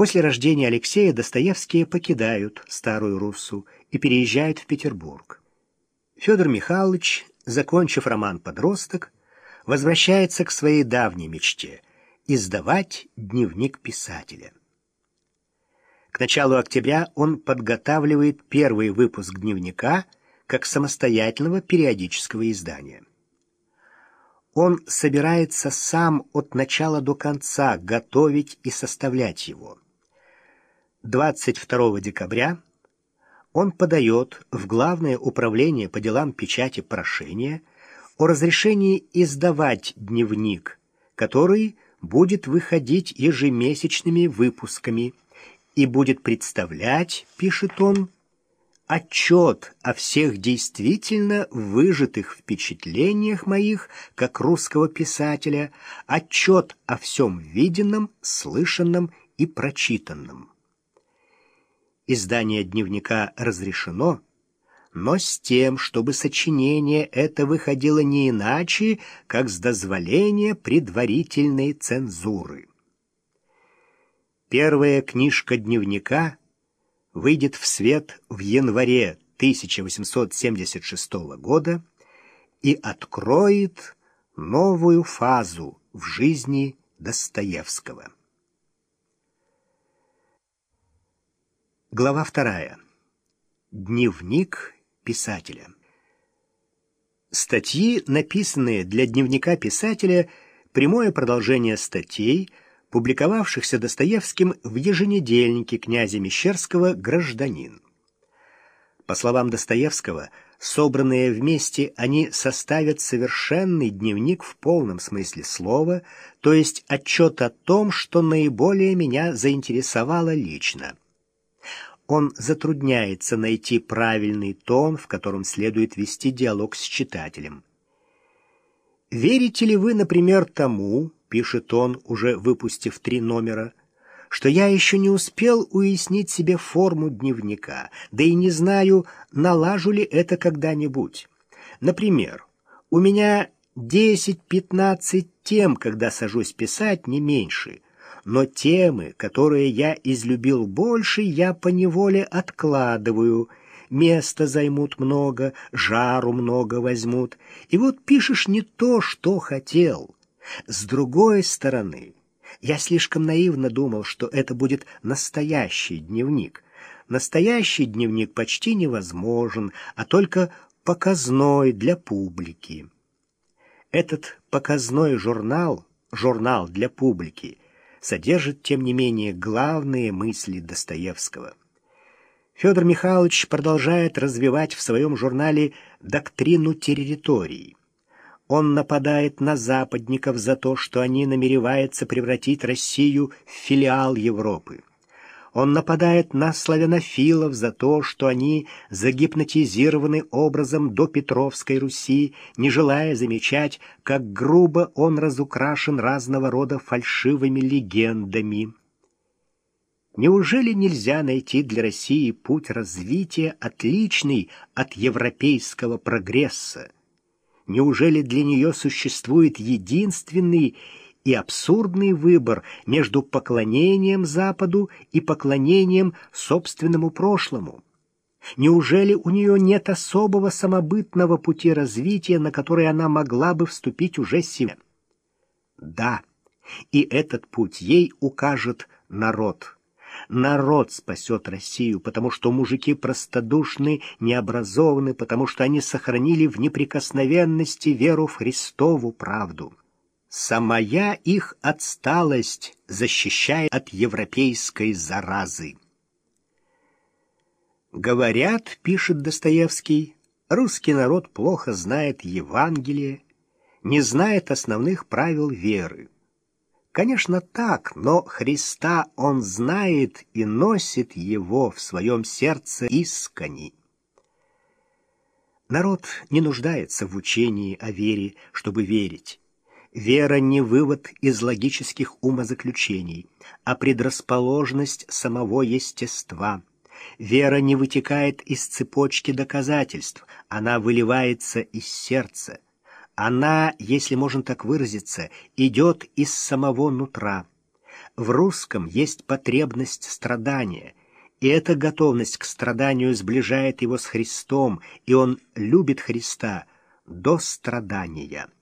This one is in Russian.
После рождения Алексея Достоевские покидают Старую Руссу и переезжают в Петербург. Федор Михайлович, закончив роман «Подросток», возвращается к своей давней мечте – издавать дневник писателя. К началу октября он подготавливает первый выпуск дневника как самостоятельного периодического издания. Он собирается сам от начала до конца готовить и составлять его. 22 декабря он подает в Главное управление по делам печати прошение о разрешении издавать дневник, который будет выходить ежемесячными выпусками и будет представлять, пишет он, отчет о всех действительно выжатых впечатлениях моих как русского писателя, отчет о всем виденном, слышанном и прочитанном. Издание дневника разрешено, но с тем, чтобы сочинение это выходило не иначе, как с дозволения предварительной цензуры. Первая книжка дневника выйдет в свет в январе 1876 года и откроет новую фазу в жизни Достоевского. Глава 2. Дневник писателя. Статьи, написанные для дневника писателя, прямое продолжение статей, публиковавшихся Достоевским в еженедельнике князя Мещерского «Гражданин». По словам Достоевского, собранные вместе, они составят совершенный дневник в полном смысле слова, то есть отчет о том, что наиболее меня заинтересовало лично. Он затрудняется найти правильный тон, в котором следует вести диалог с читателем. «Верите ли вы, например, тому, — пишет он, уже выпустив 3 номера, — что я еще не успел уяснить себе форму дневника, да и не знаю, налажу ли это когда-нибудь. Например, у меня 10-15 тем, когда сажусь писать, не меньше, но темы, которые я излюбил больше, я поневоле откладываю. Места займут много, жару много возьмут. И вот пишешь не то, что хотел. С другой стороны, я слишком наивно думал, что это будет настоящий дневник. Настоящий дневник почти невозможен, а только показной для публики. Этот показной журнал для публики, содержит, тем не менее, главные мысли Достоевского. Федор Михайлович продолжает развивать в своем журнале доктрину территорий. Он нападает на западников за то, что они намереваются превратить Россию в филиал Европы. Он нападает на славянофилов за то, что они загипнотизированы образом допетровской Руси, не желая замечать, как грубо он разукрашен разного рода фальшивыми легендами. Неужели нельзя найти для России путь развития, отличный от европейского прогресса? Неужели для нее существует единственный и абсурдный выбор между поклонением Западу и поклонением собственному прошлому? Неужели у нее нет особого самобытного пути развития, на который она могла бы вступить уже сегодня? Да, и этот путь ей укажет народ. Народ спасет Россию, потому что мужики простодушны, необразованы, потому что они сохранили в неприкосновенности веру в Христову правду. Самая их отсталость защищает от европейской заразы. Говорят, пишет Достоевский, русский народ плохо знает Евангелие, не знает основных правил веры. Конечно, так, но Христа он знает и носит его в своем сердце искренне. Народ не нуждается в учении о вере, чтобы верить. Вера не вывод из логических умозаключений, а предрасположенность самого естества. Вера не вытекает из цепочки доказательств, она выливается из сердца. Она, если можно так выразиться, идет из самого нутра. В русском есть потребность страдания, и эта готовность к страданию сближает его с Христом, и он любит Христа до страдания.